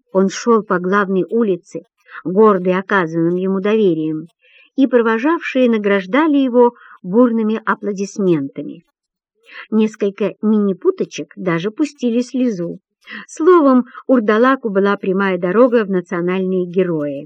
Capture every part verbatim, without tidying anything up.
Он шел по главной улице, гордый оказанным ему доверием, и провожавшие награждали его бурными аплодисментами. Несколько минипуточек даже пустили слезу. Словом, Урдалаку была прямая дорога в национальные герои.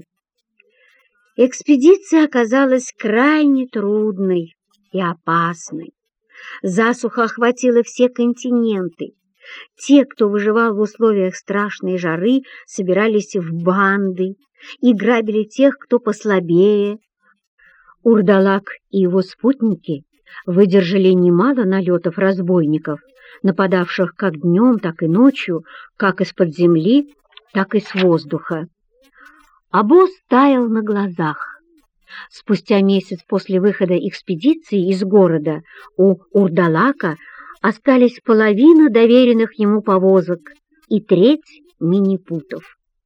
Экспедиция оказалась крайне трудной и опасной. Засуха охватила все континенты. Те, кто выживал в условиях страшной жары, собирались в банды и грабили тех, кто послабее. Урдалак и его спутники выдержали немало налетов разбойников, нападавших как днем, так и ночью, как из-под земли, так и с воздуха. Обоз таял на глазах. Спустя месяц после выхода экспедиции из города у Урдалака остались половина доверенных ему повозок и треть минипутов.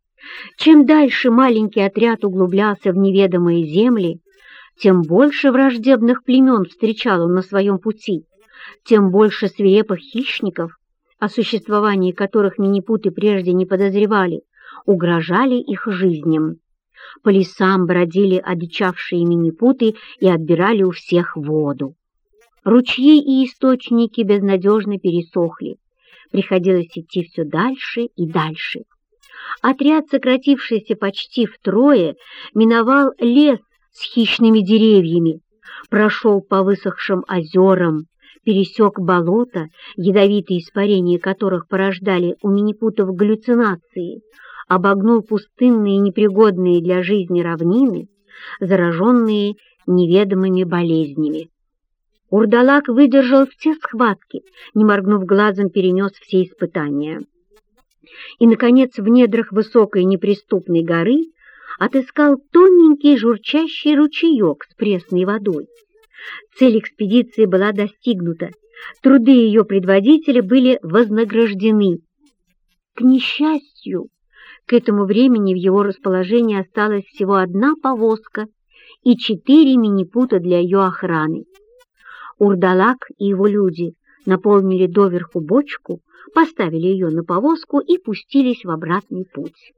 Чем дальше маленький отряд углублялся в неведомые земли, тем больше враждебных племен встречал он на своем пути, тем больше свирепых хищников, о существовании которых минипуты прежде не подозревали, угрожали их жизням. По лесам бродили одичавшие минипуты и отбирали у всех воду. Ручьи и источники безнадежно пересохли. Приходилось идти все дальше и дальше. Отряд, сократившийся почти втрое, миновал лес с хищными деревьями, прошел по высохшим озерам, пересек болота, ядовитые испарения которых порождали у минипутов галлюцинации, обогнул пустынные и непригодные для жизни равнины, зараженные неведомыми болезнями. Урдалак выдержал все схватки, не моргнув глазом, перенес все испытания. И, наконец, в недрах высокой неприступной горы отыскал тоненький журчащий ручеек с пресной водой. Цель экспедиции была достигнута, труды ее предводителя были вознаграждены. К несчастью, к этому времени в его расположении осталась всего одна повозка и четыре минипута для ее охраны. Урдалак и его люди наполнили доверху бочку, поставили ее на повозку и пустились в обратный путь.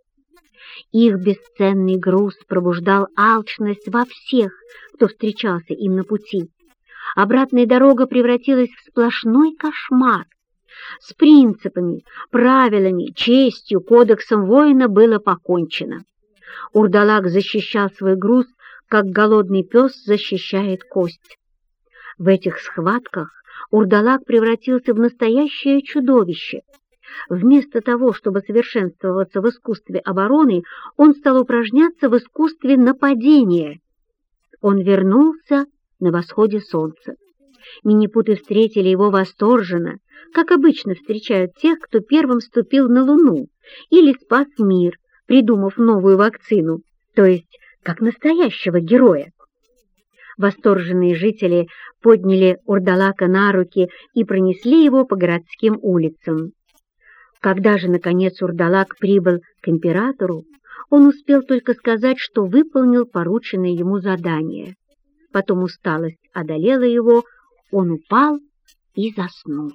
Их бесценный груз пробуждал алчность во всех, кто встречался им на пути. Обратная дорога превратилась в сплошной кошмар. С принципами, правилами, честью, кодексом воина было покончено. Урдалак защищал свой груз, как голодный пес защищает кость. В этих схватках Урдалак превратился в настоящее чудовище. Вместо того, чтобы совершенствоваться в искусстве обороны, он стал упражняться в искусстве нападения. Он вернулся на восходе солнца. Минипуты встретили его восторженно, как обычно встречают тех, кто первым ступил на Луну или спас мир, придумав новую вакцину, то есть как настоящего героя. Восторженные жители подняли Урдалака на руки и пронесли его по городским улицам. Когда же, наконец, Урдалак прибыл к императору, он успел только сказать, что выполнил порученное ему задание. Потом усталость одолела его, он упал и заснул.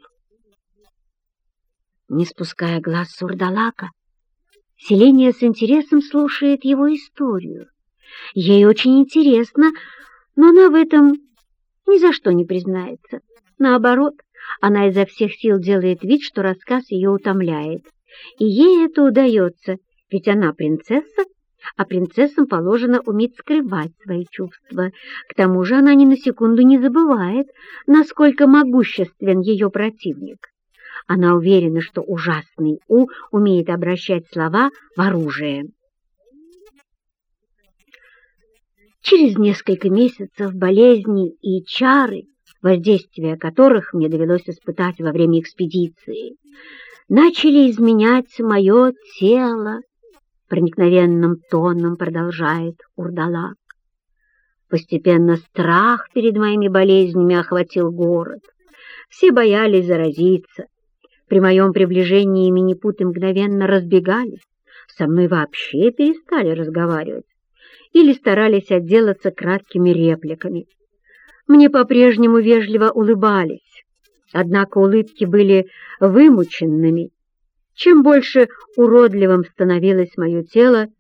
Не спуская глаз с Урдалака, селение с интересом слушает его историю. Ей очень интересно, но она в этом ни за что не признается. Наоборот, она изо всех сил делает вид, что рассказ ее утомляет. И ей это удается, ведь она принцесса, а принцессам положено уметь скрывать свои чувства. К тому же она ни на секунду не забывает, насколько могуществен ее противник. Она уверена, что ужасный У умеет обращать слова в оружие. Через несколько месяцев болезни и чары, воздействие которых мне довелось испытать во время экспедиции, начали изменять мое тело, проникновенным тоном продолжает Урдалак. Постепенно страх перед моими болезнями охватил город. Все боялись заразиться. При моем приближении минипуты мгновенно разбегались, со мной вообще перестали разговаривать или старались отделаться краткими репликами. Мне по-прежнему вежливо улыбались, однако улыбки были вымученными. Чем больше уродливым становилось мое тело,